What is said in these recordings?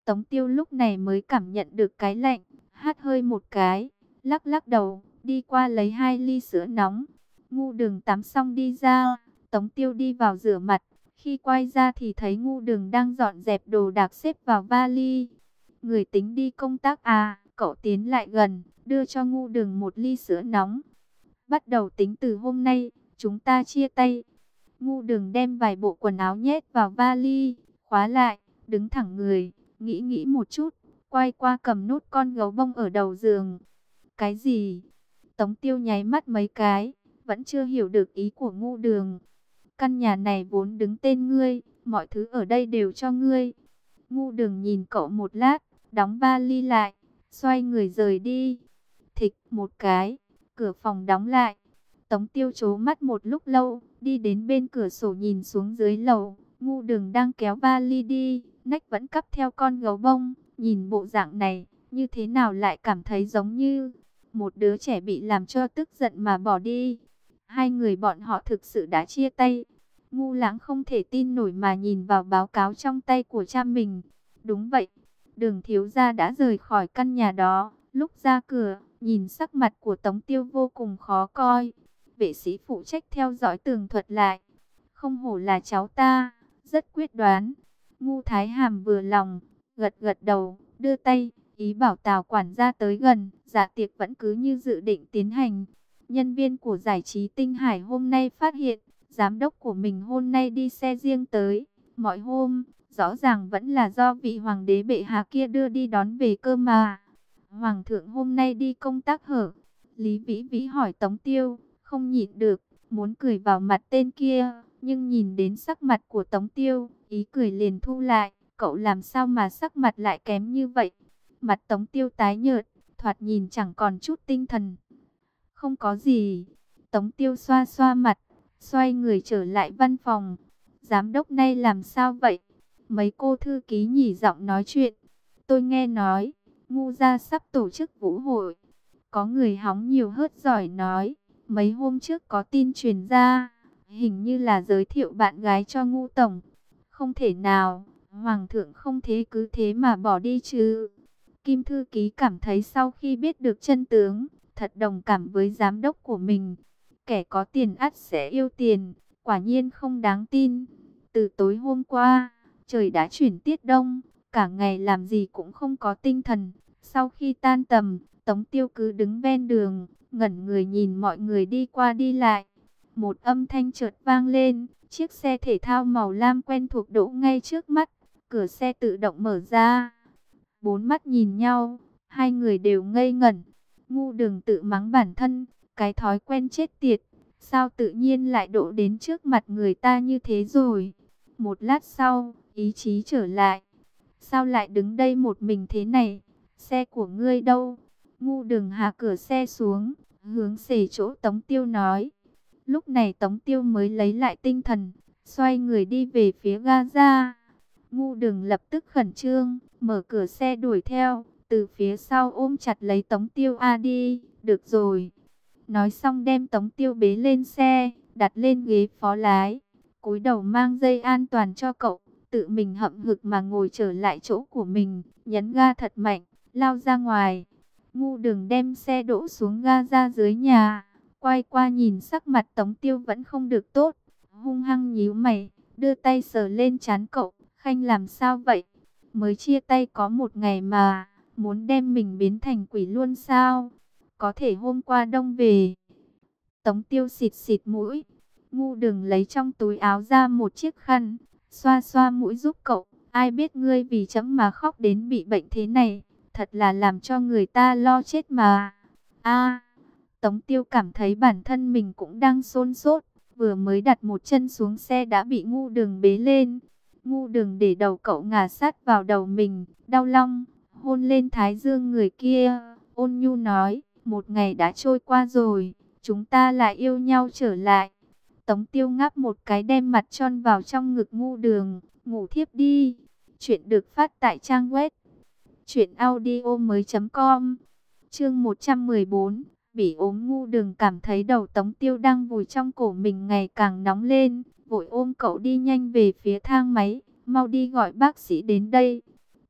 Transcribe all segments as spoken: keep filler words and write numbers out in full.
Tống Tiêu lúc này mới cảm nhận được cái lạnh, hắt hơi một cái, lắc lắc đầu, đi qua lấy hai ly sữa nóng. Ngu Đường tắm xong đi ra, Tống Tiêu đi vào rửa mặt. Khi quay ra thì thấy Ngu Đường đang dọn dẹp đồ đạc xếp vào vali. Người tính đi công tác à? Cậu tiến lại gần, đưa cho Ngu Đường một ly sữa nóng. Bắt đầu tính từ hôm nay, chúng ta chia tay. Ngu Đường đem vài bộ quần áo nhét vào vali, khóa lại, đứng thẳng người, nghĩ nghĩ một chút, quay qua cầm nút con gấu bông ở đầu giường. Cái gì? Tống Tiêu nháy mắt mấy cái, vẫn chưa hiểu được ý của Ngu Đường. Căn nhà này vốn đứng tên ngươi, mọi thứ ở đây đều cho ngươi. Ngu Đường nhìn cậu một lát, đóng vali lại, xoay người rời đi. Thịch một cái, cửa phòng đóng lại. Tống Tiêu trố mắt một lúc lâu, đi đến bên cửa sổ nhìn xuống dưới lầu. Ngu Đường đang kéo vali đi, nách vẫn cắp theo con gấu bông. Nhìn bộ dạng này, như thế nào lại cảm thấy giống như một đứa trẻ bị làm cho tức giận mà bỏ đi. Hai người bọn họ thực sự đã chia tay. Ngu Lãng không thể tin nổi mà nhìn vào báo cáo trong tay của cha mình. Đúng vậy, Đường thiếu gia đã rời khỏi căn nhà đó. Lúc ra cửa, nhìn sắc mặt của Tống Tiêu vô cùng khó coi. Vệ sĩ phụ trách theo dõi tường thuật lại. Không hổ là cháu ta, rất quyết đoán. Ngu Thái Hàm vừa lòng, gật gật đầu, đưa tay, ý bảo Tào quản gia tới gần. Dạ tiệc vẫn cứ như dự định tiến hành. Nhân viên của giải trí Tinh Hải hôm nay phát hiện, giám đốc của mình hôm nay đi xe riêng tới. Mọi hôm, rõ ràng vẫn là do vị hoàng đế bệ hạ kia đưa đi đón về cơ mà. Hoàng thượng hôm nay đi công tác hở? Lý Vĩ Vĩ hỏi Tống Tiêu, không nhịn được, muốn cười vào mặt tên kia. Nhưng nhìn đến sắc mặt của Tống Tiêu, ý cười liền thu lại. Cậu làm sao mà sắc mặt lại kém như vậy? Mặt Tống Tiêu tái nhợt, thoạt nhìn chẳng còn chút tinh thần. Không có gì. Tống Tiêu xoa xoa mặt, xoay người trở lại văn phòng. Giám đốc nay làm sao vậy? Mấy cô thư ký nhỉ giọng nói chuyện. Tôi nghe nói, Ngu gia sắp tổ chức vũ hội. Có người hóng nhiều hớt giỏi nói, mấy hôm trước có tin truyền ra, hình như là giới thiệu bạn gái cho Ngu tổng. Không thể nào, Hoàng thượng không thế cứ thế mà bỏ đi chứ. Kim thư ký cảm thấy sau khi biết được chân tướng, thật đồng cảm với giám đốc của mình. Kẻ có tiền ắt sẽ yêu tiền, quả nhiên không đáng tin. Từ tối hôm qua, trời đã chuyển tiết đông, cả ngày làm gì cũng không có tinh thần. Sau khi tan tầm, Tống Tiêu cứ đứng ven đường, ngẩn người nhìn mọi người đi qua đi lại. Một âm thanh chợt vang lên, chiếc xe thể thao màu lam quen thuộc đỗ ngay trước mắt, cửa xe tự động mở ra. Bốn mắt nhìn nhau, hai người đều ngây ngẩn. Ngu Đường tự mắng bản thân, cái thói quen chết tiệt, sao tự nhiên lại đỗ đến trước mặt người ta như thế rồi. Một lát sau, ý chí trở lại. Sao lại đứng đây một mình thế này? Xe của ngươi đâu? Ngu Đường hạ cửa xe xuống, hướng về chỗ Tống Tiêu nói. Lúc này Tống Tiêu mới lấy lại tinh thần, xoay người đi về phía Gaza. Ngu Đường lập tức khẩn trương, mở cửa xe đuổi theo, từ phía sau ôm chặt lấy Tống Tiêu. A đi, được rồi. Nói xong đem Tống Tiêu bế lên xe, đặt lên ghế phó lái, cúi đầu mang dây an toàn cho cậu, tự mình hậm hực mà ngồi trở lại chỗ của mình, nhấn ga thật mạnh, lao ra ngoài. Ngu Đường đem xe đỗ xuống ga ra dưới nhà, quay qua nhìn sắc mặt Tống Tiêu vẫn không được tốt, hung hăng nhíu mày, đưa tay sờ lên trán cậu. Khanh làm sao vậy? Mới chia tay có một ngày mà, muốn đem mình biến thành quỷ luôn sao? Có thể hôm qua đông về. Tống Tiêu xịt xịt mũi. Ngu Đường lấy trong túi áo ra một chiếc khăn, xoa xoa mũi giúp cậu. Ai biết ngươi vì chấm mà khóc đến bị bệnh thế này, thật là làm cho người ta lo chết mà. A, Tống Tiêu cảm thấy bản thân mình cũng đang xôn xốt, vừa mới đặt một chân xuống xe đã bị Ngu Đường bế lên. Ngu Đường để đầu cậu ngả sát vào đầu mình, đau lòng, hôn lên thái dương người kia, ôn nhu nói, một ngày đã trôi qua rồi, chúng ta lại yêu nhau trở lại. Tống Tiêu ngáp một cái đem mặt tròn vào trong ngực Ngu Đường, ngủ thiếp đi. Chuyện được phát tại trang web truyện audio mới chấm com. Chương một trăm mười bốn, bị ốm. Ngu Đường cảm thấy đầu Tống Tiêu đang vùi trong cổ mình ngày càng nóng lên, vội ôm cậu đi nhanh về phía thang máy, mau đi gọi bác sĩ đến đây.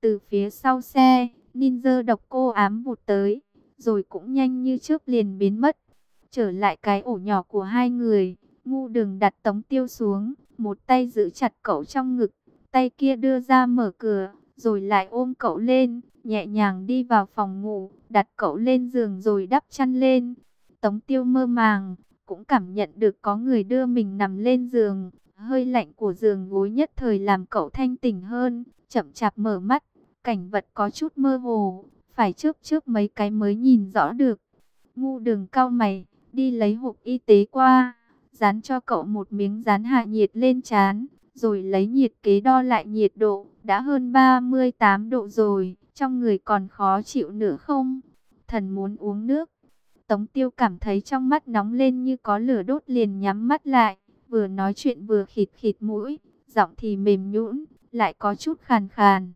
Từ phía sau xe, ninja độc cô ám vụt tới, rồi cũng nhanh như chớp liền biến mất. Trở lại cái ổ nhỏ của hai người, Ngu Đường đặt Tống Tiêu xuống, một tay giữ chặt cậu trong ngực, tay kia đưa ra mở cửa, rồi lại ôm cậu lên, nhẹ nhàng đi vào phòng ngủ, đặt cậu lên giường rồi đắp chăn lên. Tống Tiêu mơ màng, cũng cảm nhận được có người đưa mình nằm lên giường, hơi lạnh của giường gối nhất thời làm cậu thanh tỉnh hơn, chậm chạp mở mắt, cảnh vật có chút mơ hồ, phải chớp chớp mấy cái mới nhìn rõ được. Ngu Đường cau mày, đi lấy hộp y tế qua, dán cho cậu một miếng dán hạ nhiệt lên trán, rồi lấy nhiệt kế đo lại nhiệt độ, đã hơn ba mươi tám độ rồi, trong người còn khó chịu nữa không? Thần muốn uống nước. Tống Tiêu cảm thấy trong mắt nóng lên như có lửa đốt liền nhắm mắt lại, vừa nói chuyện vừa khịt khịt mũi, giọng thì mềm nhũn, lại có chút khàn khàn.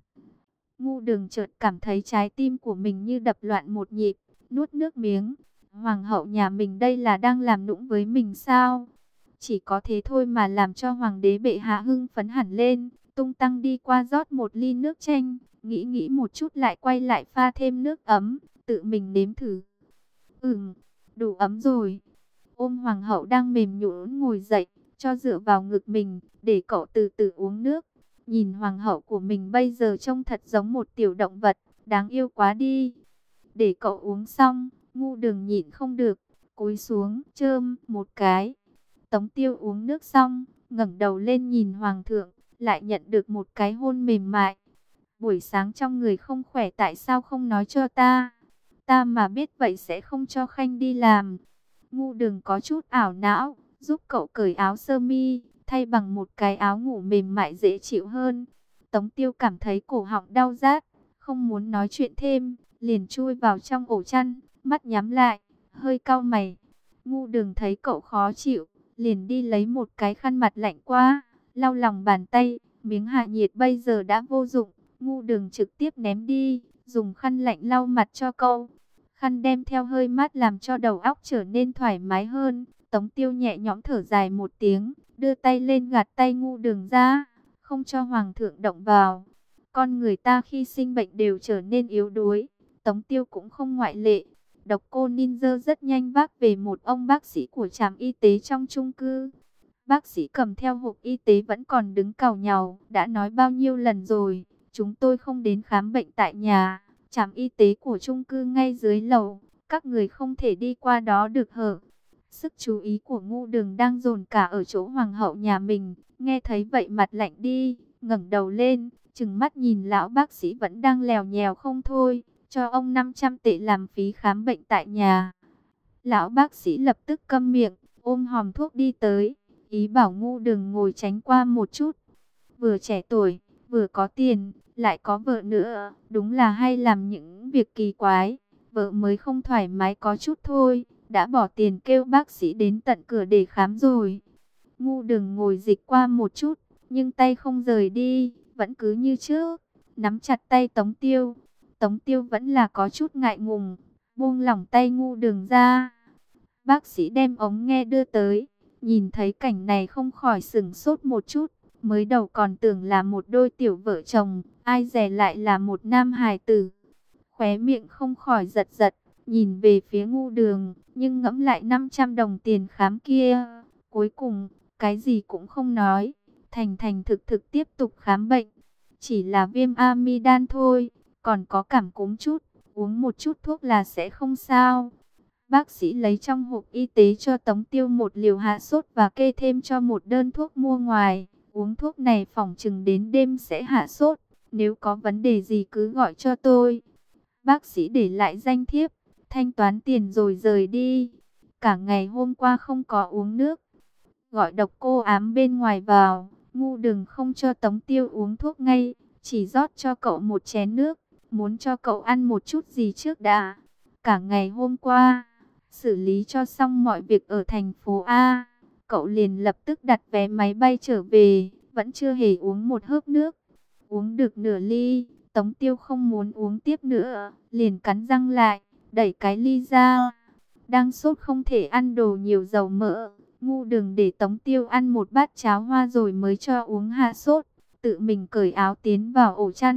Ngu Đường chợt cảm thấy trái tim của mình như đập loạn một nhịp, nuốt nước miếng. Hoàng hậu nhà mình đây là đang làm nũng với mình sao? Chỉ có thế thôi mà làm cho hoàng đế bệ hạ hưng phấn hẳn lên, tung tăng đi qua rót một ly nước chanh, nghĩ nghĩ một chút lại quay lại pha thêm nước ấm, tự mình nếm thử. Ừm, đủ ấm rồi. Ôm hoàng hậu đang mềm nhũn ngồi dậy, cho dựa vào ngực mình, để cậu từ từ uống nước. Nhìn hoàng hậu của mình bây giờ trông thật giống một tiểu động vật, đáng yêu quá đi. Để cậu uống xong, Ngu Đường nhịn không được, cúi xuống chơm một cái. Tống Tiêu uống nước xong, ngẩng đầu lên nhìn hoàng thượng, lại nhận được một cái hôn mềm mại. Buổi sáng trong người không khỏe tại sao không nói cho ta? Ta mà biết vậy sẽ không cho Khanh đi làm. Ngu Đường có chút ảo não, giúp cậu cởi áo sơ mi, thay bằng một cái áo ngủ mềm mại dễ chịu hơn. Tống Tiêu cảm thấy cổ họng đau rát, không muốn nói chuyện thêm, liền chui vào trong ổ chăn, mắt nhắm lại, hơi cau mày. Ngu Đường thấy cậu khó chịu, liền đi lấy một cái khăn mặt lạnh qua, lau lòng bàn tay, miếng hạ nhiệt bây giờ đã vô dụng, Ngu Đường trực tiếp ném đi, dùng khăn lạnh lau mặt cho cậu. Khăn đem theo hơi mát làm cho đầu óc trở nên thoải mái hơn. Tống Tiêu nhẹ nhõm thở dài một tiếng, đưa tay lên gạt tay Ngu Đường ra, không cho hoàng thượng động vào. Con người ta khi sinh bệnh đều trở nên yếu đuối, Tống Tiêu cũng không ngoại lệ. Độc cô ninja rất nhanh vác về một ông bác sĩ của trạm y tế trong chung cư. Bác sĩ cầm theo hộp y tế vẫn còn đứng càu nhàu, đã nói bao nhiêu lần rồi, chúng tôi không đến khám bệnh tại nhà. Trạm y tế của chung cư ngay dưới lầu, các người không thể đi qua đó được hở. Sức chú ý của Ngu Đường đang dồn cả ở chỗ hoàng hậu nhà mình, nghe thấy vậy mặt lạnh đi, ngẩng đầu lên, trừng mắt nhìn lão bác sĩ vẫn đang lèo nhèo không thôi, cho ông năm trăm tệ làm phí khám bệnh tại nhà. Lão bác sĩ lập tức câm miệng, ôm hòm thuốc đi tới, ý bảo Ngu Đường ngồi tránh qua một chút. Vừa trẻ tuổi, vừa có tiền, lại có vợ nữa, đúng là hay làm những việc kỳ quái. Vợ mới không thoải mái có chút thôi, đã bỏ tiền kêu bác sĩ đến tận cửa để khám rồi. Ngu Đường ngồi dịch qua một chút, nhưng tay không rời đi, vẫn cứ như trước, nắm chặt tay Tống Tiêu. Tống Tiêu vẫn là có chút ngại ngùng, buông lỏng tay Ngu Đường ra. Bác sĩ đem ống nghe đưa tới, nhìn thấy cảnh này không khỏi sửng sốt một chút. Mới đầu còn tưởng là một đôi tiểu vợ chồng, ai dè lại là một nam hài tử. Khóe miệng không khỏi giật giật, nhìn về phía Ngu Đường, nhưng ngẫm lại năm trăm đồng tiền khám kia. Cuối cùng, cái gì cũng không nói, thành thành thực thực tiếp tục khám bệnh. Chỉ là viêm amidan thôi, còn có cảm cúm chút, uống một chút thuốc là sẽ không sao. Bác sĩ lấy trong hộp y tế cho Tống Tiêu một liều hạ sốt và kê thêm cho một đơn thuốc mua ngoài. Uống thuốc này phỏng chừng đến đêm sẽ hạ sốt, nếu có vấn đề gì cứ gọi cho tôi. Bác sĩ để lại danh thiếp, thanh toán tiền rồi rời đi. Cả ngày hôm qua không có uống nước. Gọi độc cô ám bên ngoài vào, Ngu Đường không cho Tống Tiêu uống thuốc ngay, chỉ rót cho cậu một chén nước, muốn cho cậu ăn một chút gì trước đã. Cả ngày hôm qua, xử lý cho xong mọi việc ở thành phố A, cậu liền lập tức đặt vé máy bay trở về, vẫn chưa hề uống một hớp nước. Uống được nửa ly, Tống Tiêu không muốn uống tiếp nữa, liền cắn răng lại, đẩy cái ly ra. Đang sốt không thể ăn đồ nhiều dầu mỡ, Ngu Đường để Tống Tiêu ăn một bát cháo hoa rồi mới cho uống hạ sốt. Tự mình cởi áo tiến vào ổ chăn,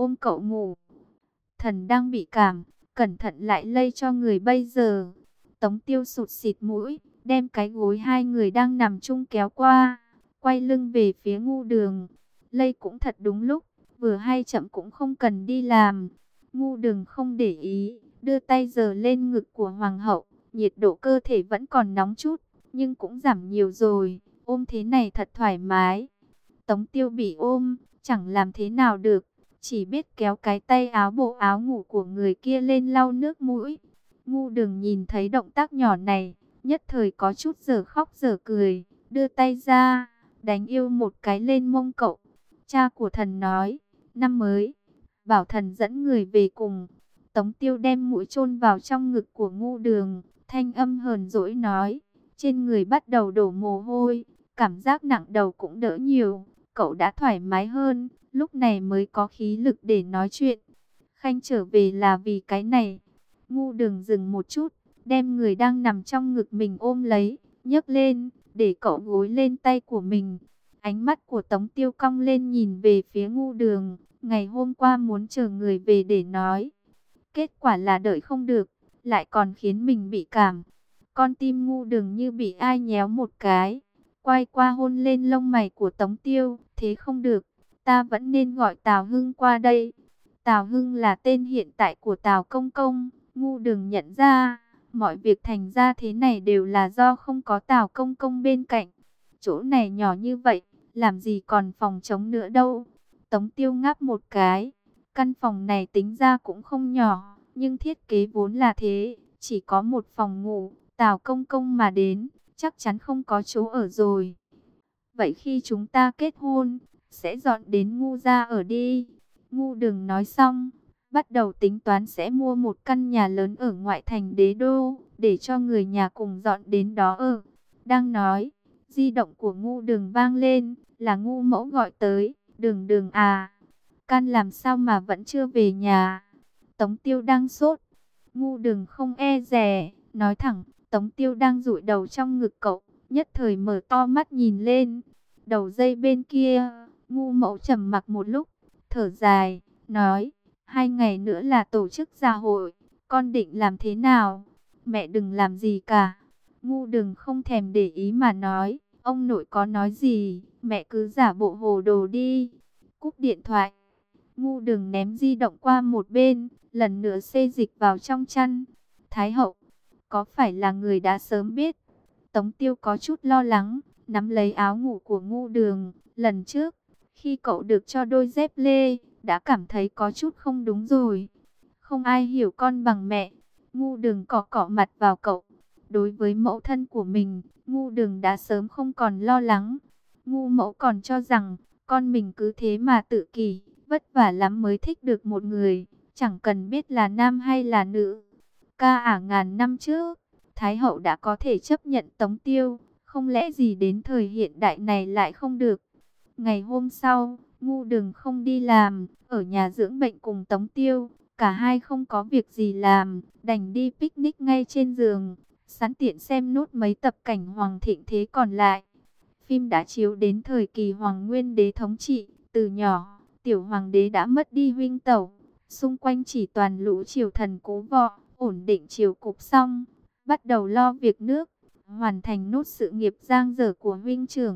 ôm cậu ngủ. Thần đang bị cảm, cẩn thận lại lây cho người bây giờ. Tống Tiêu sụt xịt mũi, đem cái gối hai người đang nằm chung kéo qua, quay lưng về phía Ngu Đường. Lây cũng thật đúng lúc, vừa hay chậm cũng không cần đi làm. Ngu Đường không để ý, đưa tay giơ lên ngực của Hoàng hậu, nhiệt độ cơ thể vẫn còn nóng chút, nhưng cũng giảm nhiều rồi, ôm thế này thật thoải mái. Tống Tiêu bị ôm, chẳng làm thế nào được, chỉ biết kéo cái tay áo bộ áo ngủ của người kia lên lau nước mũi. Ngu Đường nhìn thấy động tác nhỏ này, nhất thời có chút giờ khóc giờ cười, đưa tay ra, đánh yêu một cái lên mông cậu. Cha của thần nói, năm mới, bảo thần dẫn người về cùng. Tống Tiêu đem mũi chôn vào trong ngực của Ngu Đường, thanh âm hờn dỗi nói, trên người bắt đầu đổ mồ hôi, cảm giác nặng đầu cũng đỡ nhiều, cậu đã thoải mái hơn, lúc này mới có khí lực để nói chuyện. Khanh trở về là vì cái này. Ngu Đường dừng một chút, đem người đang nằm trong ngực mình ôm lấy, nhấc lên, để cậu gối lên tay của mình. Ánh mắt của Tống Tiêu cong lên nhìn về phía Ngu Đường, ngày hôm qua muốn chờ người về để nói. Kết quả là đợi không được, lại còn khiến mình bị cảm. Con tim Ngu Đường như bị ai nhéo một cái, quay qua hôn lên lông mày của Tống Tiêu. Thế không được, ta vẫn nên gọi Tào Hưng qua đây. Tào Hưng là tên hiện tại của Tào Công Công. Ngu Đường nhận ra, mọi việc thành ra thế này đều là do không có Tào Công Công bên cạnh. Chỗ này nhỏ như vậy, làm gì còn phòng trống nữa đâu. Tống Tiêu ngáp một cái, căn phòng này tính ra cũng không nhỏ, nhưng thiết kế vốn là thế, chỉ có một phòng ngủ. Tào Công Công mà đến, chắc chắn không có chỗ ở rồi. Vậy khi chúng ta kết hôn, sẽ dọn đến Ngu gia ở đi. Ngu Đường nói xong, bắt đầu tính toán sẽ mua một căn nhà lớn ở ngoại thành Đế Đô, để cho người nhà cùng dọn đến đó ở. Đang nói, di động của Ngu Đường vang lên, là Ngu Mẫu gọi tới. Đường Đường à, Can làm sao mà vẫn chưa về nhà? Tống Tiêu đang sốt. Ngu Đường không e dè, nói thẳng. Tống Tiêu đang dụi đầu trong ngực cậu, nhất thời mở to mắt nhìn lên. Đầu dây bên kia, Ngu Mẫu trầm mặc một lúc, thở dài, nói, hai ngày nữa là tổ chức gia hội, con định làm thế nào? Mẹ đừng làm gì cả. Ngu Đường không thèm để ý mà nói, ông nội có nói gì, mẹ cứ giả bộ hồ đồ đi. Cúp điện thoại, Ngu Đường ném di động qua một bên, lần nữa xê dịch vào trong chăn. Thái hậu, có phải là người đã sớm biết? Tống Tiêu có chút lo lắng, nắm lấy áo ngủ của Ngu Đường. Lần trước, khi cậu được cho đôi dép lê, đã cảm thấy có chút không đúng rồi. Không ai hiểu con bằng mẹ. Ngu Đường cọ cọ mặt vào cậu. Đối với mẫu thân của mình, Ngu Đường đã sớm không còn lo lắng. Ngu Mẫu còn cho rằng, con mình cứ thế mà tự kỷ, vất vả lắm mới thích được một người, chẳng cần biết là nam hay là nữ. Ca ả ngàn năm trước, Thái hậu đã có thể chấp nhận Tống Tiêu, không lẽ gì đến thời hiện đại này lại không được? Ngày hôm sau, Ngu Đường không đi làm, ở nhà dưỡng bệnh cùng Tống Tiêu, cả hai không có việc gì làm, đành đi picnic ngay trên giường, sẵn tiện xem nốt mấy tập cảnh Hoàng thịnh thế còn lại. Phim đã chiếu đến thời kỳ Hoàng Nguyên Đế thống trị, từ nhỏ, tiểu hoàng đế đã mất đi huynh tẩu, xung quanh chỉ toàn lũ triều thần cố vọ, ổn định triều cục xong, bắt đầu lo việc nước, hoàn thành nốt sự nghiệp dang dở của huynh trưởng.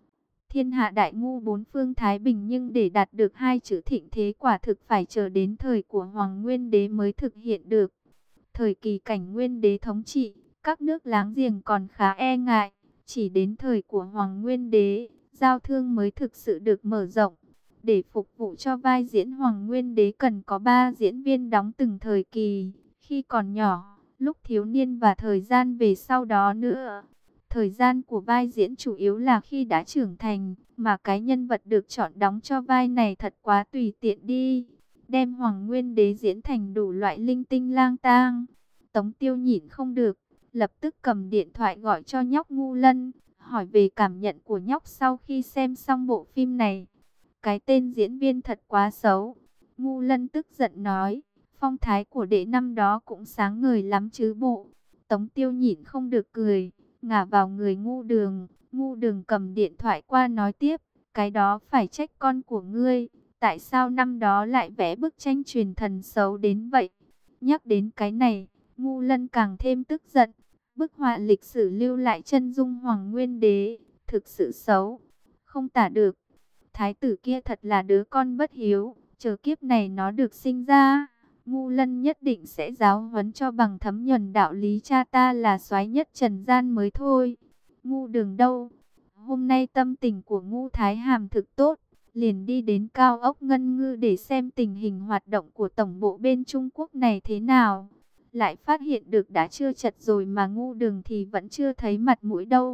Thiên hạ đại ngu bốn phương thái bình, nhưng để đạt được hai chữ thịnh thế quả thực phải chờ đến thời của Hoàng Nguyên Đế mới thực hiện được. Thời kỳ cảnh Nguyên Đế thống trị, các nước láng giềng còn khá e ngại, chỉ đến thời của Hoàng Nguyên Đế, giao thương mới thực sự được mở rộng. Để phục vụ cho vai diễn Hoàng Nguyên Đế cần có ba diễn viên đóng từng thời kỳ, khi còn nhỏ, lúc thiếu niên và thời gian về sau đó nữa. Thời gian của vai diễn chủ yếu là khi đã trưởng thành, mà cái nhân vật được chọn đóng cho vai này thật quá tùy tiện đi. Đem Hoàng Nguyên Đế diễn thành đủ loại linh tinh lang tang. Tống Tiêu nhịn không được, lập tức cầm điện thoại gọi cho nhóc Ngu Lân, hỏi về cảm nhận của nhóc sau khi xem xong bộ phim này. Cái tên diễn viên thật quá xấu. Ngu Lân tức giận nói, phong thái của đệ năm đó cũng sáng ngời lắm chứ bộ. Tống Tiêu nhịn không được cười, ngả vào người Ngu Đường. Ngu Đường cầm điện thoại qua nói tiếp, cái đó phải trách con của ngươi. Tại sao năm đó lại vẽ bức tranh truyền thần xấu đến vậy? Nhắc đến cái này, Ngu Lân càng thêm tức giận. Bức họa lịch sử lưu lại chân dung Hoàng Nguyên Đế, thực sự xấu, không tả được. Thái tử kia thật là đứa con bất hiếu, chờ kiếp này nó được sinh ra, Ngu Lân nhất định sẽ giáo huấn cho bằng thấm nhuần đạo lý cha ta là soái nhất trần gian mới thôi. Ngu Đường đâu? Hôm nay tâm tình của Ngu Thái Hàm thực tốt, liền đi đến cao ốc Ngân Ngư để xem tình hình hoạt động của tổng bộ bên Trung Quốc này thế nào. Lại phát hiện được đã chưa chật rồi mà Ngu Đường thì vẫn chưa thấy mặt mũi đâu.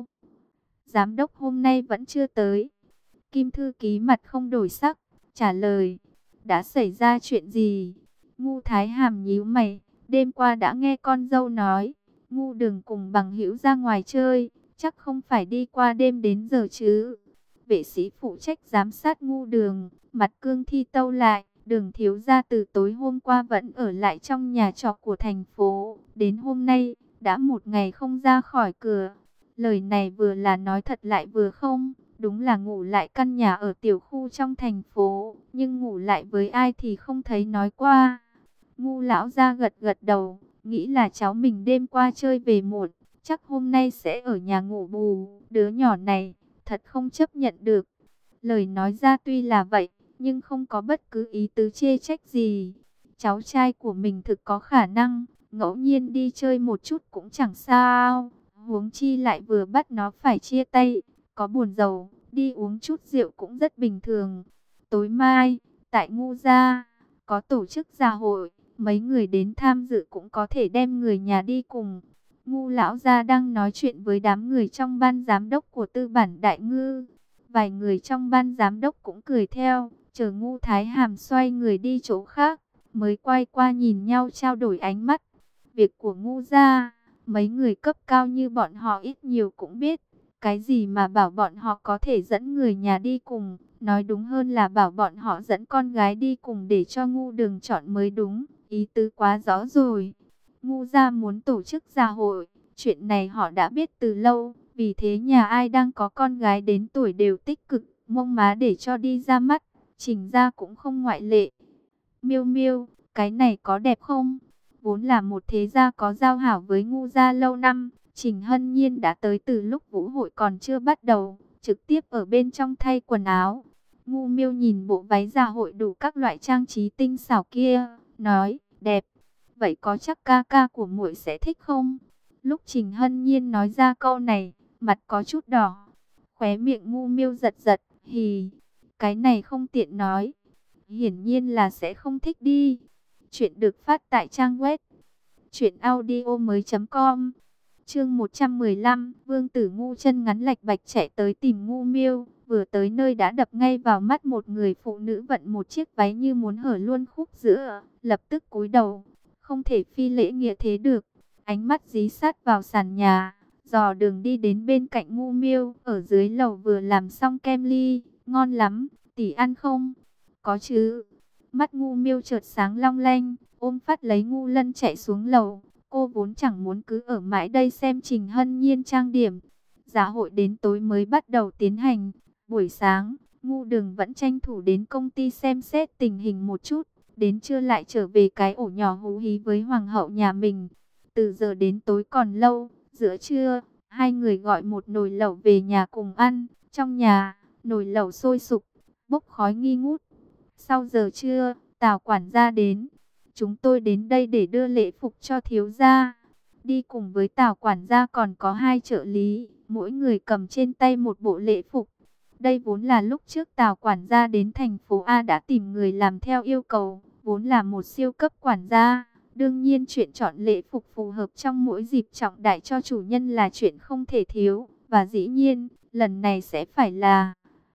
Giám đốc hôm nay vẫn chưa tới. Kim thư ký mặt không đổi sắc, trả lời, đã xảy ra chuyện gì? Ngu Thái Hàm nhíu mày, đêm qua đã nghe con dâu nói, Ngu Đường cùng bằng hữu ra ngoài chơi, chắc không phải đi qua đêm đến giờ chứ. Vệ sĩ phụ trách giám sát Ngu Đường, mặt cương thi tâu lại, Đường thiếu gia từ tối hôm qua vẫn ở lại trong nhà trọ của thành phố, đến hôm nay, đã một ngày không ra khỏi cửa. Lời này vừa là nói thật lại vừa không. Đúng là ngủ lại căn nhà ở tiểu khu trong thành phố, nhưng ngủ lại với ai thì không thấy nói qua. Ngu lão ra gật gật đầu, nghĩ là cháu mình đêm qua chơi về muộn, chắc hôm nay sẽ ở nhà ngủ bù. Đứa nhỏ này, thật không chấp nhận được. Lời nói ra tuy là vậy, nhưng không có bất cứ ý tứ chê trách gì. Cháu trai của mình thực có khả năng, ngẫu nhiên đi chơi một chút cũng chẳng sao. Huống chi lại vừa bắt nó phải chia tay. Có buồn rầu, đi uống chút rượu cũng rất bình thường. Tối mai, tại Ngu gia, có tổ chức gia hội, mấy người đến tham dự cũng có thể đem người nhà đi cùng. Ngu lão gia đang nói chuyện với đám người trong ban giám đốc của tư bản Đại Ngư. Vài người trong ban giám đốc cũng cười theo, chờ Ngu Thái Hàm xoay người đi chỗ khác, mới quay qua nhìn nhau trao đổi ánh mắt. Việc của Ngu gia, mấy người cấp cao như bọn họ ít nhiều cũng biết. Cái gì mà bảo bọn họ có thể dẫn người nhà đi cùng, nói đúng hơn là bảo bọn họ dẫn con gái đi cùng để cho Ngu Đường chọn mới đúng, ý tứ quá rõ rồi. Ngu gia muốn tổ chức gia hội, chuyện này họ đã biết từ lâu, vì thế nhà ai đang có con gái đến tuổi đều tích cực, mông má để cho đi ra mắt, Trình gia cũng không ngoại lệ. Miêu Miêu, cái này có đẹp không? Vốn là một thế gia có giao hảo với Ngu gia lâu năm, Trình Hân Nhiên đã tới từ lúc vũ hội còn chưa bắt đầu, trực tiếp ở bên trong thay quần áo. Ngu Miêu nhìn bộ váy dạ hội đủ các loại trang trí tinh xảo kia, nói, đẹp. Vậy có chắc ca ca của muội sẽ thích không? Lúc Trình Hân Nhiên nói ra câu này, mặt có chút đỏ. Khóe miệng Ngu Miêu giật giật, hì, cái này không tiện nói. Hiển nhiên là sẽ không thích đi. Chuyện được phát tại trang web truyện audio mới chấm com. Chương một trăm mười lăm, Vương tử ngu chân ngắn lạch bạch chạy tới tìm Ngu Miêu, vừa tới nơi đã đập ngay vào mắt một người phụ nữ vận một chiếc váy như muốn hở luôn khúc giữa, lập tức cúi đầu, không thể phi lễ nghĩa thế được, ánh mắt dí sát vào sàn nhà, dò đường đi đến bên cạnh Ngu Miêu, ở dưới lầu vừa làm xong kem ly, ngon lắm, tỷ ăn không? Có chứ. Mắt Ngu Miêu chợt sáng long lanh, ôm phát lấy Ngu Lân chạy xuống lầu. Cô vốn chẳng muốn cứ ở mãi đây xem Trình Hân Nhiên trang điểm. Dạ hội đến tối mới bắt đầu tiến hành. Buổi sáng, Ngu Đường vẫn tranh thủ đến công ty xem xét tình hình một chút. Đến trưa lại trở về cái ổ nhỏ hú hí với hoàng hậu nhà mình. Từ giờ đến tối còn lâu. Giữa trưa, hai người gọi một nồi lẩu về nhà cùng ăn. Trong nhà, nồi lẩu sôi sục, bốc khói nghi ngút. Sau giờ trưa, Tào quản gia đến. Chúng tôi đến đây để đưa lễ phục cho thiếu gia. Đi cùng với Tào quản gia còn có hai trợ lý, mỗi người cầm trên tay một bộ lễ phục. Đây vốn là lúc trước Tào quản gia đến thành phố A đã tìm người làm theo yêu cầu, vốn là một siêu cấp quản gia. Đương nhiên chuyện chọn lễ phục phù hợp trong mỗi dịp trọng đại cho chủ nhân là chuyện không thể thiếu. Và dĩ nhiên, lần này sẽ phải là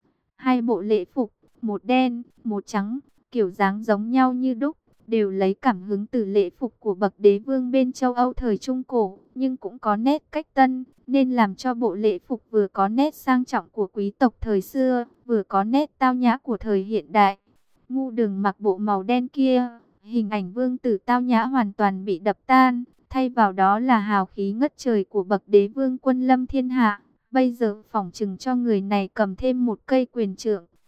hai bộ lễ phục, một đen, một trắng, kiểu dáng giống nhau như đúc. Đều lấy cảm hứng từ lễ phục của bậc đế vương bên châu Âu thời Trung Cổ, nhưng cũng có nét cách tân, nên làm cho bộ lễ phục vừa có nét sang trọng của quý tộc thời xưa, vừa có nét tao nhã của thời hiện đại. Ngu Đường mặc bộ màu đen kia, hình ảnh vương tử tao nhã hoàn toàn bị đập tan, thay vào đó là hào khí ngất trời của bậc đế vương quân lâm thiên hạ. Bây giờ phỏng chừng cho người này cầm thêm một cây quyền trượng,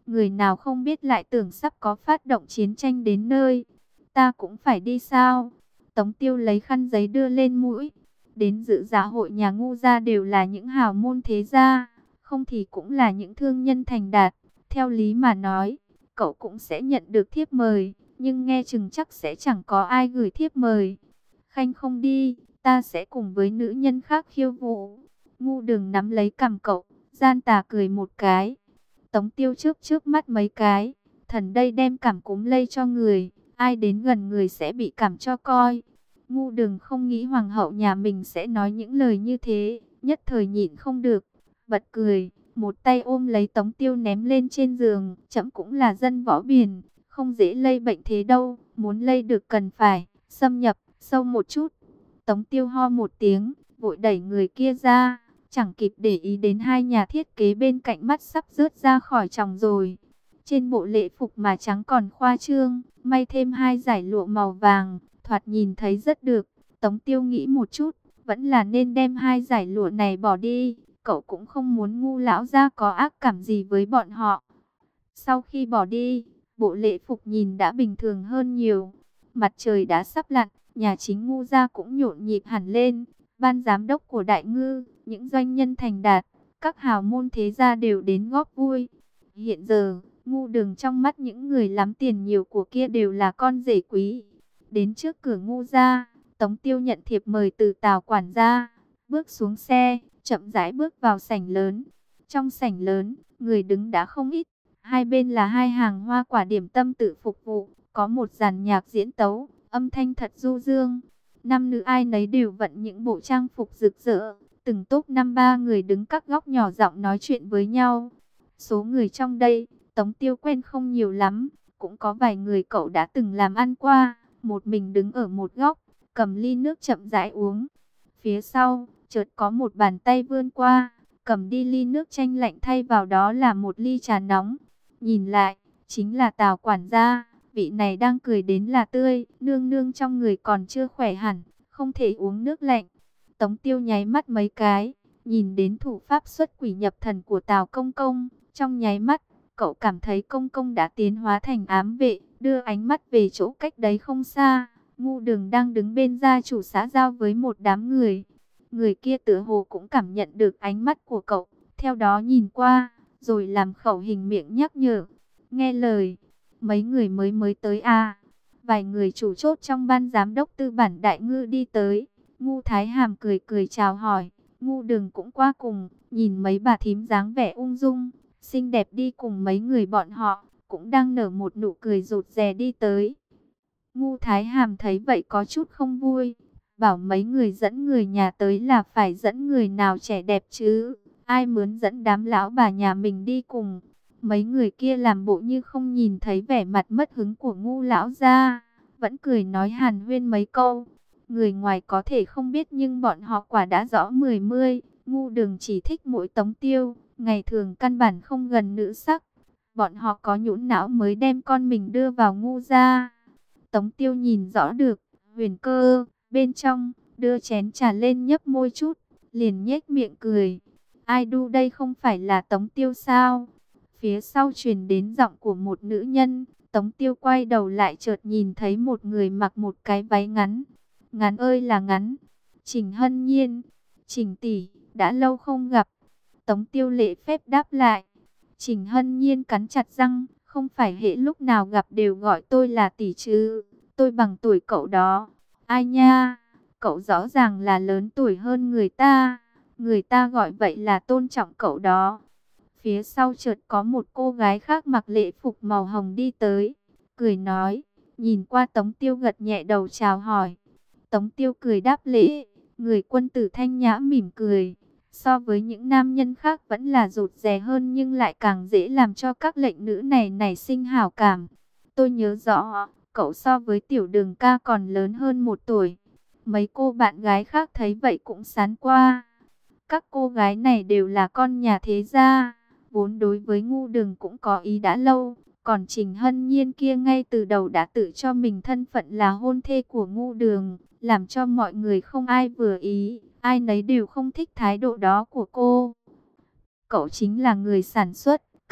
Người nào không biết lại tưởng sắp có phát động chiến tranh đến nơi. Ta cũng phải đi sao? Tống Tiêu lấy khăn giấy đưa lên mũi. Đến dự dạ hội nhà Ngu gia đều là những hào môn thế gia, không thì cũng là những thương nhân thành đạt. Theo lý mà nói, cậu cũng sẽ nhận được thiếp mời, nhưng nghe chừng chắc sẽ chẳng có ai gửi thiếp mời. Khanh không đi, ta sẽ cùng với nữ nhân khác khiêu vũ. Ngu Đường nắm lấy cằm cậu, gian tà cười một cái. Tống Tiêu chớp chớp mắt mấy cái, thần đây đem cảm cúm lây cho người, ai đến gần người sẽ bị cảm cho coi. Ngu Đường không nghĩ hoàng hậu nhà mình sẽ nói những lời như thế, nhất thời nhịn không được, bật cười, một tay ôm lấy Tống Tiêu ném lên trên giường. Trẫm cũng là dân võ biền, không dễ lây bệnh thế đâu, muốn lây được cần phải xâm nhập sâu một chút. Tống Tiêu ho một tiếng, vội đẩy người kia ra, chẳng kịp để ý đến hai nhà thiết kế bên cạnh, mắt sắp rớt ra khỏi tròng rồi. Trên bộ lễ phục mà trắng còn khoa trương, may thêm hai dải lụa màu vàng, thoạt nhìn thấy rất được. Tống Tiêu nghĩ một chút, vẫn là nên đem hai dải lụa này bỏ đi. Cậu cũng không muốn Ngu lão gia có ác cảm gì với bọn họ. Sau khi bỏ đi, bộ lễ phục nhìn đã bình thường hơn nhiều. Mặt trời đã sắp lặn, nhà chính Ngu gia cũng nhộn nhịp hẳn lên. Ban giám đốc của Đại Ngư, những doanh nhân thành đạt, các hào môn thế gia đều đến góp vui. Hiện giờ, Ngu Đường trong mắt những người lắm tiền nhiều của kia đều là con rể quý. Đến trước cửa Ngu gia, Tống Tiêu nhận thiệp mời từ Tào quản gia, bước xuống xe, chậm rãi bước vào sảnh lớn. Trong sảnh lớn, người đứng đã không ít, hai bên là hai hàng hoa quả điểm tâm tự phục vụ, có một dàn nhạc diễn tấu, âm thanh thật du dương. Nam nữ ai nấy đều vận những bộ trang phục rực rỡ, từng tốp năm ba người đứng các góc nhỏ giọng nói chuyện với nhau. Số người trong đây, Tống Tiêu quen không nhiều lắm, cũng có vài người cậu đã từng làm ăn qua. Một mình đứng ở một góc, cầm ly nước chậm rãi uống. Phía sau, chợt có một bàn tay vươn qua, cầm đi ly nước chanh lạnh, thay vào đó là một ly trà nóng. Nhìn lại, chính là Tào quản gia. Vị này đang cười đến là tươi, nương nương trong người còn chưa khỏe hẳn, không thể uống nước lạnh. Tống Tiêu nháy mắt mấy cái, nhìn đến thủ pháp xuất quỷ nhập thần của Tào công công, trong nháy mắt, cậu cảm thấy công công đã tiến hóa thành ám vệ, đưa ánh mắt về chỗ cách đấy không xa. Ngu Đường đang đứng bên gia chủ xã giao với một đám người. Người kia tựa hồ cũng cảm nhận được ánh mắt của cậu, theo đó nhìn qua, rồi làm khẩu hình miệng nhắc nhở. Nghe lời, mấy người mới mới tới à? Vài người chủ chốt trong ban giám đốc tư bản Đại Ngư đi tới. Ngu Thái Hàm cười cười chào hỏi. Ngu Đường cũng qua cùng, nhìn mấy bà thím dáng vẻ ung dung, xinh đẹp đi cùng mấy người bọn họ, cũng đang nở một nụ cười rụt rè đi tới. Ngu Thái Hàm thấy vậy có chút không vui, bảo mấy người dẫn người nhà tới là phải dẫn người nào trẻ đẹp chứ, ai mướn dẫn đám lão bà nhà mình đi cùng. Mấy người kia làm bộ như không nhìn thấy vẻ mặt mất hứng của Ngu lão gia, vẫn cười nói hàn huyên mấy câu. Người ngoài có thể không biết nhưng bọn họ quả đã rõ mười mươi. Ngu Đường chỉ thích mỗi Tống Tiêu, ngày thường căn bản không gần nữ sắc. Bọn họ có nhũn não mới đem con mình đưa vào Ngu gia. Tống Tiêu nhìn rõ được huyền cơ bên trong, đưa chén trà lên nhấp môi chút, liền nhếch miệng cười. Ai đu đây không phải là Tống Tiêu sao? Phía sau truyền đến giọng của một nữ nhân. Tống Tiêu quay đầu lại chợt nhìn thấy một người mặc một cái váy ngắn. Ngắn ơi là ngắn. Trình Hân Nhiên. Trình tỷ, đã lâu không gặp. Tống Tiêu lễ phép đáp lại. Trình Hân Nhiên cắn chặt răng. Không phải hệ lúc nào gặp đều gọi tôi là tỷ chứ. Tôi bằng tuổi cậu đó. Ai nha, cậu rõ ràng là lớn tuổi hơn người ta. Người ta gọi vậy là tôn trọng cậu đó. Phía sau chợt có một cô gái khác mặc lễ phục màu hồng đi tới, cười nói, nhìn qua Tống Tiêu gật nhẹ đầu chào hỏi. Tống Tiêu cười đáp lễ, người quân tử thanh nhã mỉm cười. So với những nam nhân khác vẫn là rụt rè hơn nhưng lại càng dễ làm cho các lệnh nữ này nảy sinh hảo cảm. Tôi nhớ rõ, cậu so với Tiểu Đường ca còn lớn hơn một tuổi. Mấy cô bạn gái khác thấy vậy cũng sán qua. Các cô gái này đều là con nhà thế gia, vốn đối với Ngu Đường cũng có ý đã lâu. Còn Trình Hân Nhiên kia ngay từ đầu đã tự cho mình thân phận là hôn thê của Ngu Đường, làm cho mọi người không ai vừa ý, ai nấy đều không thích thái độ đó của cô. Cậu chính là người sản xuất,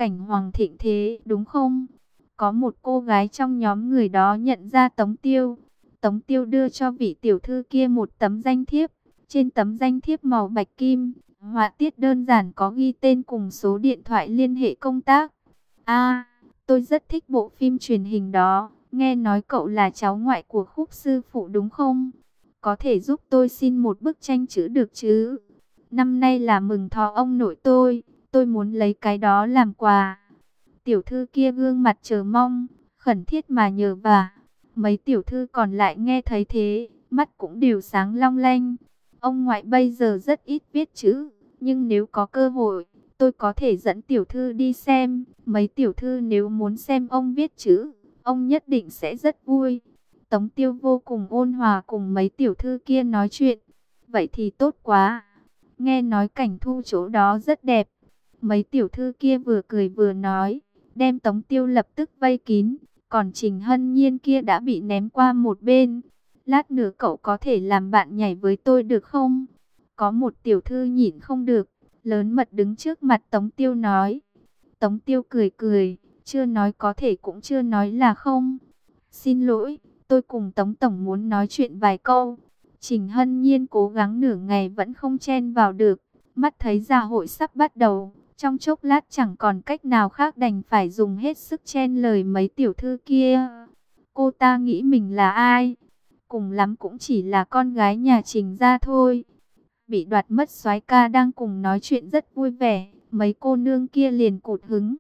cảnh hoàng thịnh thế, đúng không? Có một cô gái trong nhóm người đó nhận ra Tống Tiêu. Tống Tiêu đưa cho vị tiểu thư kia một tấm danh thiếp. Trên tấm danh thiếp màu bạch kim, họa tiết đơn giản có ghi tên cùng số điện thoại liên hệ công tác. À, tôi rất thích bộ phim truyền hình đó. Nghe nói cậu là cháu ngoại của Khúc sư phụ đúng không? Có thể giúp tôi xin một bức tranh chữ được chứ? Năm nay là mừng thọ ông nội tôi, tôi muốn lấy cái đó làm quà. Tiểu thư kia gương mặt chờ mong, khẩn thiết mà nhờ vả. Mấy tiểu thư còn lại nghe thấy thế, mắt cũng đều sáng long lanh. Ông ngoại bây giờ rất ít viết chữ, nhưng nếu có cơ hội, tôi có thể dẫn tiểu thư đi xem. Mấy tiểu thư nếu muốn xem ông viết chữ, ông nhất định sẽ rất vui. Tống Tiêu vô cùng ôn hòa cùng mấy tiểu thư kia nói chuyện. Vậy thì tốt quá. Nghe nói cảnh thu chỗ đó rất đẹp. Mấy tiểu thư kia vừa cười vừa nói, đem Tống Tiêu lập tức vây kín. Còn Trình Hân Nhiên kia đã bị ném qua một bên. Lát nữa cậu có thể làm bạn nhảy với tôi được không? Có một tiểu thư nhịn không được, lớn mật đứng trước mặt Tống Tiêu nói. Tống Tiêu cười cười, chưa nói có thể cũng chưa nói là không. Xin lỗi, tôi cùng Tống Tổng muốn nói chuyện vài câu. Trình Hân Nhiên cố gắng nửa ngày vẫn không chen vào được. Mắt thấy gia hội sắp bắt đầu, trong chốc lát chẳng còn cách nào khác đành phải dùng hết sức chen lời mấy tiểu thư kia. Cô ta nghĩ mình là ai? Cùng lắm cũng chỉ là con gái nhà Trình gia thôi. Bị đoạt mất soái ca đang cùng nói chuyện rất vui vẻ, mấy cô nương kia liền cụt hứng.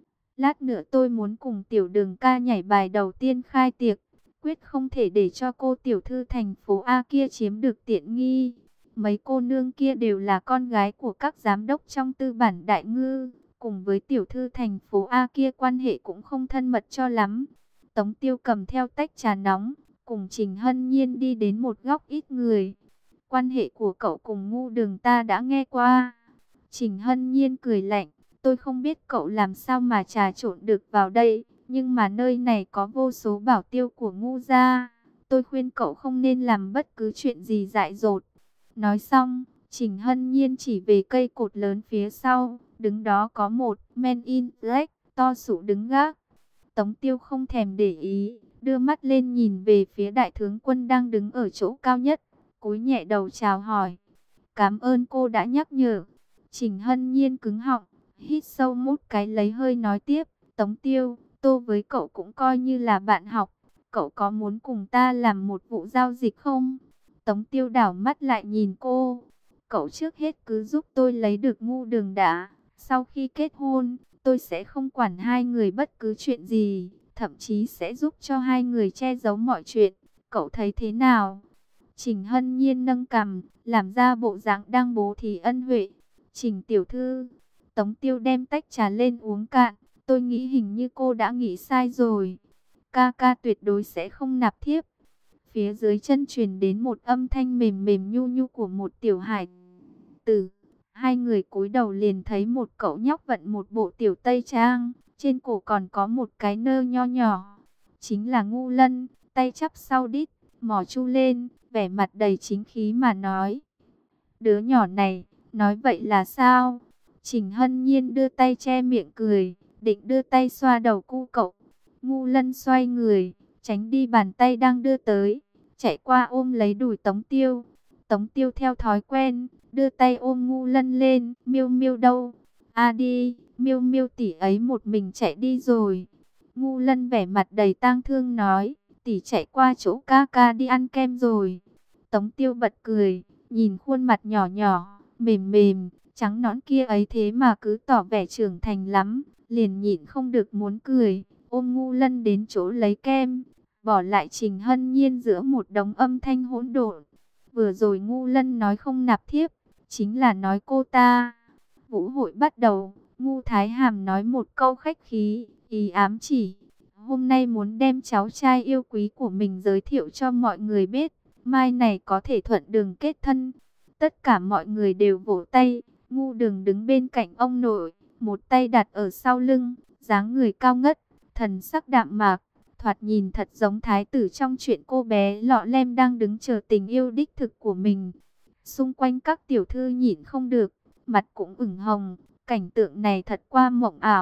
Lát nữa tôi muốn cùng tiểu đường ca nhảy bài đầu tiên khai tiệc. Quyết không thể để cho cô tiểu thư thành phố A kia chiếm được tiện nghi. Mấy cô nương kia đều là con gái của các giám đốc trong tư bản đại ngư. Cùng với tiểu thư thành phố A kia quan hệ cũng không thân mật cho lắm. Tống Tiêu cầm theo tách trà nóng, cùng Trình Hân Nhiên đi đến một góc ít người. Quan hệ của cậu cùng Ngu Đường ta đã nghe qua. Trình Hân Nhiên cười lạnh. Tôi không biết cậu làm sao mà trà trộn được vào đây, nhưng mà nơi này có vô số bảo tiêu của Ngu gia. Tôi khuyên cậu không nên làm bất cứ chuyện gì dại dột. Nói xong, Trình Hân Nhiên chỉ về cây cột lớn phía sau, đứng đó có một Men in Black to sụ đứng gác. Tống Tiêu không thèm để ý, đưa mắt lên nhìn về phía đại tướng quân đang đứng ở chỗ cao nhất, cúi nhẹ đầu chào hỏi. Cảm ơn cô đã nhắc nhở. Trình Hân Nhiên cứng họng, hít sâu một cái lấy hơi nói tiếp. Tống Tiêu, tôi với cậu cũng coi như là bạn học. Cậu có muốn cùng ta làm một vụ giao dịch không? Tống Tiêu đảo mắt lại nhìn cô. Cậu trước hết cứ giúp tôi lấy được Ngu Đường đã. Sau khi kết hôn, tôi sẽ không quản hai người bất cứ chuyện gì. Thậm chí sẽ giúp cho hai người che giấu mọi chuyện. Cậu thấy thế nào? Trình Hân Nhiên nâng cằm, làm ra bộ dạng đang bố thí ân huệ. Trình tiểu thư. Tống Tiêu đem tách trà lên uống cạn. Tôi nghĩ hình như cô đã nghĩ sai rồi. Ca ca tuyệt đối sẽ không nạp thiếp. Phía dưới chân truyền đến một âm thanh mềm mềm nhu nhu của một tiểu hải tử. Hai người cúi đầu liền thấy một cậu nhóc vận một bộ tiểu tây trang. Trên cổ còn có một cái nơ nho nhỏ. Chính là Ngu Lân, tay chắp sau đít, mỏ chu lên, vẻ mặt đầy chính khí mà nói. Đứa nhỏ này, nói vậy là sao? Trình Hân Nhiên đưa tay che miệng cười, định đưa tay xoa đầu cu cậu. Ngu Lân xoay người, tránh đi bàn tay đang đưa tới, chạy qua ôm lấy đùi Tống Tiêu. Tống Tiêu theo thói quen, đưa tay ôm Ngu Lân lên. Miêu Miêu đâu? A đi, Miêu Miêu tỷ ấy một mình chạy đi rồi. Ngu Lân vẻ mặt đầy tang thương nói, tỷ chạy qua chỗ ca ca đi ăn kem rồi. Tống Tiêu bật cười, nhìn khuôn mặt nhỏ nhỏ, mềm mềm, trắng nõn kia ấy thế mà cứ tỏ vẻ trưởng thành lắm, liền nhịn không được muốn cười, ôm Ngu Lân đến chỗ lấy kem, bỏ lại Trình Hân Nhiên giữa một đống âm thanh hỗn độn. Vừa rồi Ngu Lân nói không nạp thiếp, chính là nói cô ta. Vũ hội bắt đầu, Ngu Thái Hàm nói một câu khách khí, ý ám chỉ, hôm nay muốn đem cháu trai yêu quý của mình giới thiệu cho mọi người biết, mai này có thể thuận đường kết thân. Tất cả mọi người đều vỗ tay. Ngu Đường đứng bên cạnh ông nội, một tay đặt ở sau lưng, dáng người cao ngất, thần sắc đạm mạc, thoạt nhìn thật giống thái tử trong chuyện cô bé lọ lem đang đứng chờ tình yêu đích thực của mình. Xung quanh các tiểu thư nhịn không được, mặt cũng ửng hồng, cảnh tượng này thật qua mộng ảo.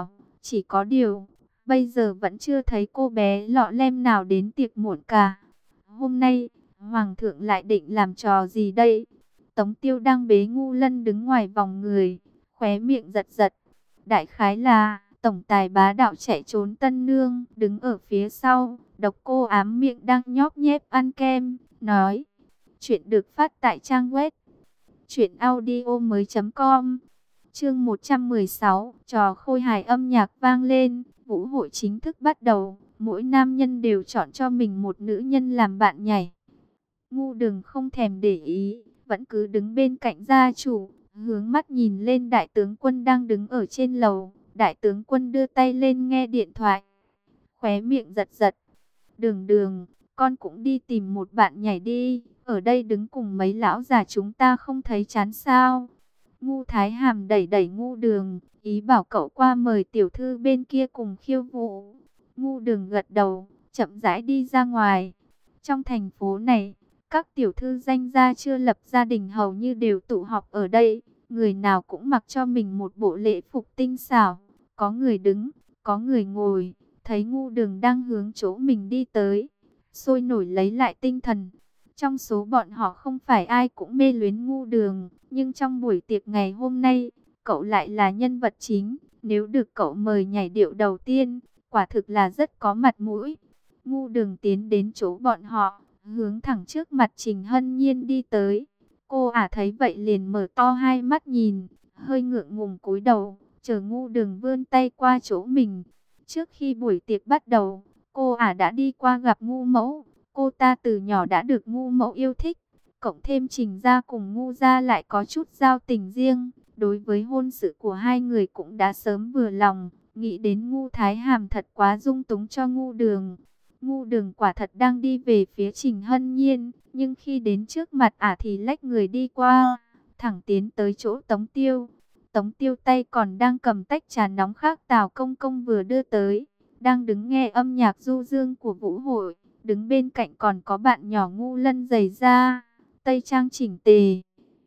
Chỉ có điều, bây giờ vẫn chưa thấy cô bé lọ lem nào đến tiệc muộn cả. Hôm nay, Hoàng thượng lại định làm trò gì đây? Tống Tiêu đang bế Ngu Lân đứng ngoài vòng người, khóe miệng giật giật. Đại khái là, tổng tài bá đạo chạy trốn tân nương, đứng ở phía sau, Độc Cô ám miệng đang nhóp nhép ăn kem, nói. Chuyện được phát tại trang web truyện audio mới chấm com. Chương một trăm mười sáu, trò khôi hài âm nhạc vang lên, vũ hội chính thức bắt đầu, mỗi nam nhân đều chọn cho mình một nữ nhân làm bạn nhảy. Ngu Đường không thèm để ý, vẫn cứ đứng bên cạnh gia chủ, hướng mắt nhìn lên đại tướng quân đang đứng ở trên lầu. Đại tướng quân đưa tay lên nghe điện thoại, khóe miệng giật giật. Đường Đường, con cũng đi tìm một bạn nhảy đi, ở đây đứng cùng mấy lão già chúng ta không thấy chán sao? Ngu Thái Hàm đẩy đẩy Ngu Đường, ý bảo cậu qua mời tiểu thư bên kia cùng khiêu vũ. Ngu Đường gật đầu, chậm rãi đi ra ngoài. Trong thành phố này, các tiểu thư danh gia chưa lập gia đình hầu như đều tụ họp ở đây. Người nào cũng mặc cho mình một bộ lễ phục tinh xảo. Có người đứng, có người ngồi. Thấy Ngu Đường đang hướng chỗ mình đi tới, sôi nổi lấy lại tinh thần. Trong số bọn họ không phải ai cũng mê luyến Ngu Đường, nhưng trong buổi tiệc ngày hôm nay, cậu lại là nhân vật chính. Nếu được cậu mời nhảy điệu đầu tiên, quả thực là rất có mặt mũi. Ngu Đường tiến đến chỗ bọn họ, hướng thẳng trước mặt Trình Hân Nhiên đi tới. Cô ả thấy vậy liền mở to hai mắt nhìn, hơi ngượng ngùng cúi đầu, chờ Ngu Đường vươn tay qua chỗ mình. Trước khi buổi tiệc bắt đầu, cô ả đã đi qua gặp Ngu Mẫu. Cô ta từ nhỏ đã được Ngu Mẫu yêu thích, cộng thêm Trình gia cùng Ngu gia lại có chút giao tình riêng. Đối với hôn sự của hai người cũng đã sớm vừa lòng, nghĩ đến Ngu Thái Hàm thật quá dung túng cho Ngu Đường. Ngu Đường quả thật đang đi về phía Trình Hân Nhiên, nhưng khi đến trước mặt ả thì lách người đi qua, thẳng tiến tới chỗ Tống Tiêu. Tống Tiêu tay còn đang cầm tách trà nóng khác Tào Công Công vừa đưa tới, đang đứng nghe âm nhạc du dương của vũ hội. Đứng bên cạnh còn có bạn nhỏ Ngu Lân giày da, tây trang chỉnh tề.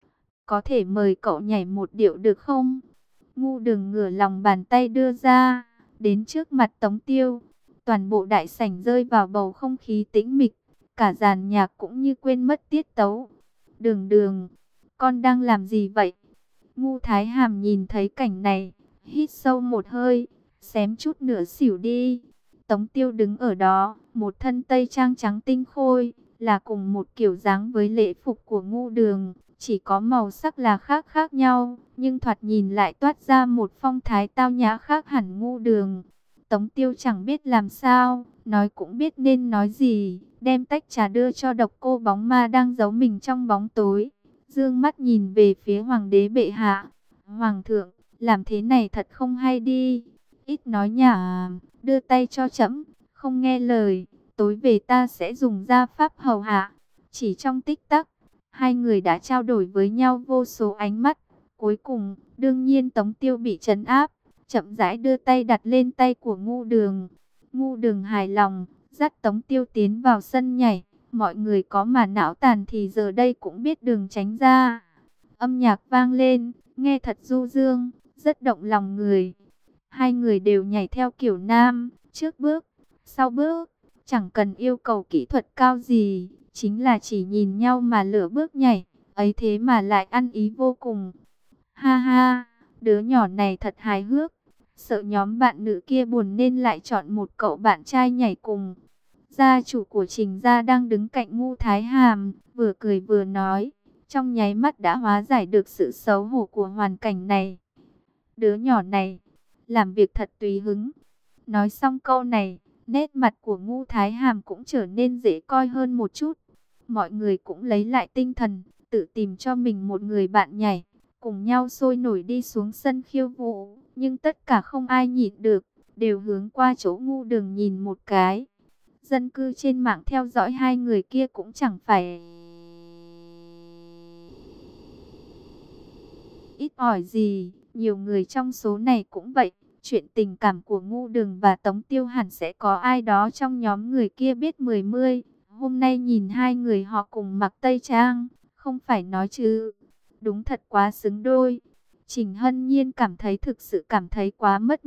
Có thể mời cậu nhảy một điệu được không? Ngu Đường ngửa lòng bàn tay đưa ra, đến trước mặt Tống Tiêu. Toàn bộ đại sảnh rơi vào bầu không khí tĩnh mịch, cả dàn nhạc cũng như quên mất tiết tấu. Đường Đường, con đang làm gì vậy? Ngu Thái Hàm nhìn thấy cảnh này, hít sâu một hơi, xém chút nữa xỉu đi. Tống Tiêu đứng ở đó, một thân tây trang trắng tinh khôi, là cùng một kiểu dáng với lễ phục của Ngu Đường, chỉ có màu sắc là khác khác nhau, nhưng thoạt nhìn lại toát ra một phong thái tao nhã khác hẳn Ngu Đường. Tống Tiêu chẳng biết làm sao, nói cũng biết nên nói gì, đem tách trà đưa cho Độc Cô bóng ma đang giấu mình trong bóng tối. Dương mắt nhìn về phía Hoàng đế bệ hạ. Hoàng thượng, làm thế này thật không hay đi. Ít nói nhả, đưa tay cho trẫm, không nghe lời, tối về ta sẽ dùng gia pháp hầu hạ. Chỉ trong tích tắc, hai người đã trao đổi với nhau vô số ánh mắt. Cuối cùng, đương nhiên Tống Tiêu bị trấn áp, chậm rãi đưa tay đặt lên tay của Ngu Đường. Ngu Đường hài lòng, dắt Tống Tiêu tiến vào sân nhảy. Mọi người có mà não tàn thì giờ đây cũng biết đường tránh ra. Âm nhạc vang lên, nghe thật du dương, rất động lòng người. Hai người đều nhảy theo kiểu nam, trước bước, sau bước, chẳng cần yêu cầu kỹ thuật cao gì, chính là chỉ nhìn nhau mà lửa bước nhảy, ấy thế mà lại ăn ý vô cùng. Ha ha, đứa nhỏ này thật hài hước, sợ nhóm bạn nữ kia buồn nên lại chọn một cậu bạn trai nhảy cùng. Gia chủ của Trình gia đang đứng cạnh Ngu Thái Hàm, vừa cười vừa nói, trong nháy mắt đã hóa giải được sự xấu hổ của hoàn cảnh này. Đứa nhỏ này, làm việc thật tùy hứng. Nói xong câu này, nét mặt của Ngu Thái Hàm cũng trở nên dễ coi hơn một chút. Mọi người cũng lấy lại tinh thần, tự tìm cho mình một người bạn nhảy, cùng nhau sôi nổi đi xuống sân khiêu vũ. Nhưng tất cả không ai nhịn được, đều hướng qua chỗ Ngu Đường nhìn một cái. Dân cư trên mạng theo dõi hai người kia cũng chẳng phải ít ỏi gì, nhiều người trong số này cũng vậy. Chuyện tình cảm của Ngu Đường và Tống Tiêu hẳn sẽ có ai đó trong nhóm người kia biết mười mươi. Hôm nay nhìn hai người họ cùng mặc tây trang, không phải nói chứ, đúng thật quá xứng đôi. Trình Hân Nhiên cảm thấy thực sự cảm thấy quá mất mặt,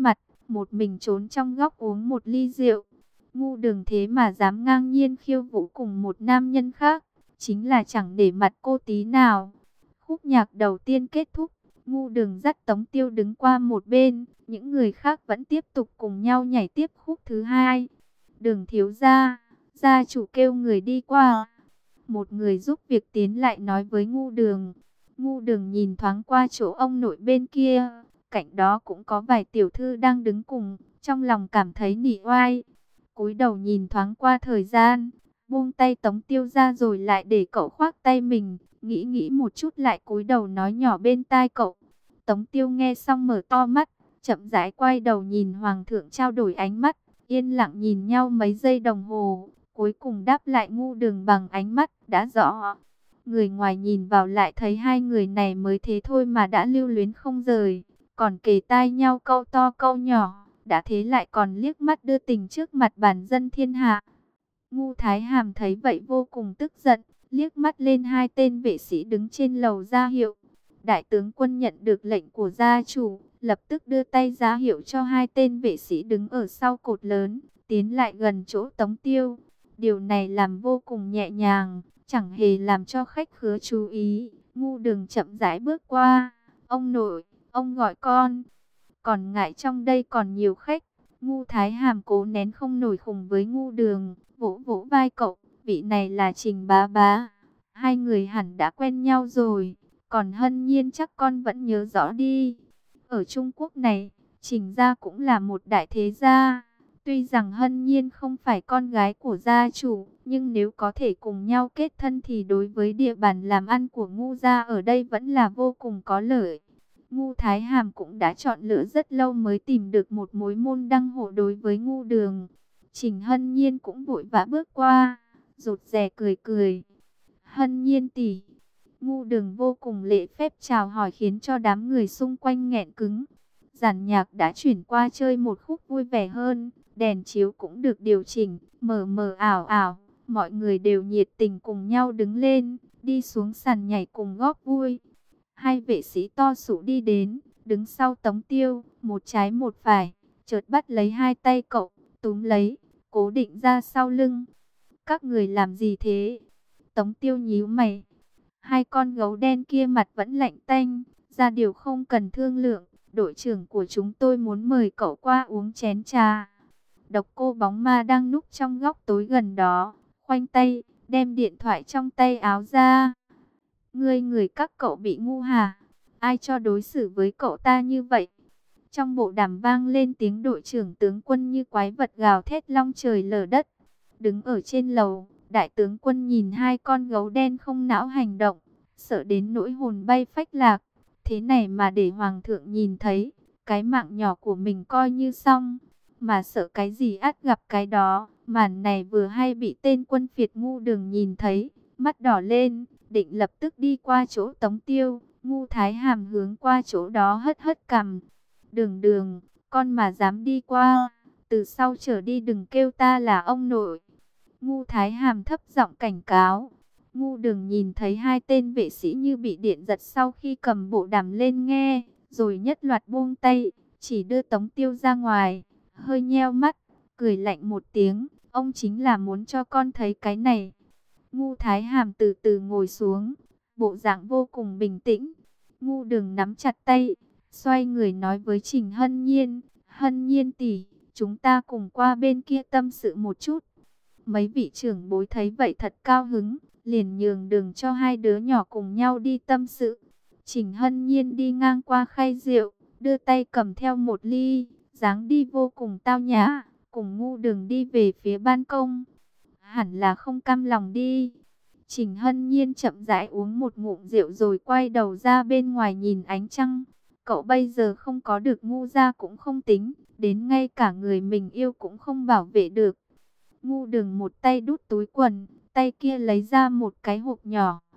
một mình trốn trong góc uống một ly rượu. Ngu Đường thế mà dám ngang nhiên khiêu vũ cùng một nam nhân khác, chính là chẳng để mặt cô tí nào. Khúc nhạc đầu tiên kết thúc, Ngu Đường dắt Tống Tiêu đứng qua một bên, những người khác vẫn tiếp tục cùng nhau nhảy tiếp khúc thứ hai. Đường thiếu gia, gia chủ kêu người đi qua. Một người giúp việc tiến lại nói với Ngu Đường. Ngu Đường nhìn thoáng qua chỗ ông nội bên kia, cạnh đó cũng có vài tiểu thư đang đứng cùng, trong lòng cảm thấy nỉ oai. Cúi đầu nhìn thoáng qua thời gian, buông tay Tống Tiêu ra rồi lại để cậu khoác tay mình, nghĩ nghĩ một chút lại cúi đầu nói nhỏ bên tai cậu. Tống Tiêu nghe xong mở to mắt, chậm rãi quay đầu nhìn Hoàng thượng trao đổi ánh mắt, yên lặng nhìn nhau mấy giây đồng hồ, cuối cùng đáp lại Ngu Đường bằng ánh mắt đã rõ. Người ngoài nhìn vào lại thấy hai người này mới thế thôi mà đã lưu luyến không rời, còn kề tai nhau câu to câu nhỏ, đã thế lại còn liếc mắt đưa tình trước mặt bản dân thiên hạ. Ngu Thái Hàm thấy vậy vô cùng tức giận, liếc mắt lên hai tên vệ sĩ đứng trên lầu ra hiệu. Đại tướng quân nhận được lệnh của gia chủ, lập tức đưa tay ra hiệu cho hai tên vệ sĩ đứng ở sau cột lớn, tiến lại gần chỗ Tống Tiêu. Điều này làm vô cùng nhẹ nhàng, chẳng hề làm cho khách khứa chú ý. Ngu Đường chậm rãi bước qua. Ông nội, ông gọi con. Còn ngại trong đây còn nhiều khách. Ngu Thái Hàm cố nén không nổi khùng với Ngu Đường, vỗ vỗ vai cậu. Vị này là Trình bá bá. Hai người hẳn đã quen nhau rồi. Còn Hân Nhiên chắc con vẫn nhớ rõ đi. Ở Trung Quốc này, Trình gia cũng là một đại thế gia. Tuy rằng Hân Nhiên không phải con gái của gia chủ, nhưng nếu có thể cùng nhau kết thân thì đối với địa bàn làm ăn của Ngu gia ở đây vẫn là vô cùng có lợi. Ngu Thái Hàm cũng đã chọn lựa rất lâu mới tìm được một mối môn đăng hộ đối với Ngu Đường. Trình Hân Nhiên cũng vội vã bước qua, rụt rè cười cười. Hân Nhiên tỷ. Ngu Đường vô cùng lễ phép chào hỏi khiến cho đám người xung quanh nghẹn cứng. Giàn nhạc đã chuyển qua chơi một khúc vui vẻ hơn, đèn chiếu cũng được điều chỉnh, mờ mờ ảo ảo, mọi người đều nhiệt tình cùng nhau đứng lên, đi xuống sàn nhảy cùng góp vui. Hai vệ sĩ to sụ đi đến, đứng sau Tống Tiêu, một trái một phải, chợt bắt lấy hai tay cậu, túm lấy, cố định ra sau lưng. Các người làm gì thế? Tống Tiêu nhíu mày. Hai con gấu đen kia mặt vẫn lạnh tanh, ra điều không cần thương lượng. Đội trưởng của chúng tôi muốn mời cậu qua uống chén trà. Độc Cô Bóng Ma đang núp trong góc tối gần đó, khoanh tay, đem điện thoại trong tay áo ra. Ngươi người các cậu bị ngu hả? Ai cho đối xử với cậu ta như vậy? Trong bộ đàm vang lên tiếng đội trưởng tướng quân như quái vật gào thét long trời lở đất. Đứng ở trên lầu, đại tướng quân nhìn hai con gấu đen không não hành động, sợ đến nỗi hồn bay phách lạc. Thế này mà để hoàng thượng nhìn thấy, cái mạng nhỏ của mình coi như xong. Mà sợ cái gì ắt gặp cái đó. Màn này vừa hay bị tên quân phiệt Ngu Đường nhìn thấy, mắt đỏ lên, định lập tức đi qua chỗ Tống Tiêu. Ngu Thái Hàm hướng qua chỗ đó hất hất cằm. Đường Đường, con mà dám đi qua, từ sau trở đi đừng kêu ta là ông nội. Ngu Thái Hàm thấp giọng cảnh cáo. Ngu Đường nhìn thấy hai tên vệ sĩ như bị điện giật sau khi cầm bộ đàm lên nghe, rồi nhất loạt buông tay, chỉ đưa Tống Tiêu ra ngoài, hơi nheo mắt, cười lạnh một tiếng, ông chính là muốn cho con thấy cái này. Ngu Thái Hàm từ từ ngồi xuống, bộ dạng vô cùng bình tĩnh. Ngu Đường nắm chặt tay, xoay người nói với Trình Hân Nhiên, Hân Nhiên tỷ, chúng ta cùng qua bên kia tâm sự một chút. Mấy vị trưởng bối thấy vậy thật cao hứng, liền nhường đường cho hai đứa nhỏ cùng nhau đi tâm sự. Trình Hân Nhiên đi ngang qua khay rượu, đưa tay cầm theo một ly, dáng đi vô cùng tao nhã, cùng Ngu Đường đi về phía ban công. Hẳn là không cam lòng đi. Trình Hân Nhiên chậm rãi uống một ngụm rượu rồi quay đầu ra bên ngoài nhìn ánh trăng. Cậu bây giờ không có được Ngu gia cũng không tính, đến ngay cả người mình yêu cũng không bảo vệ được. Ngu Đường một tay đút túi quần, tay kia lấy ra một cái hộp nhỏ,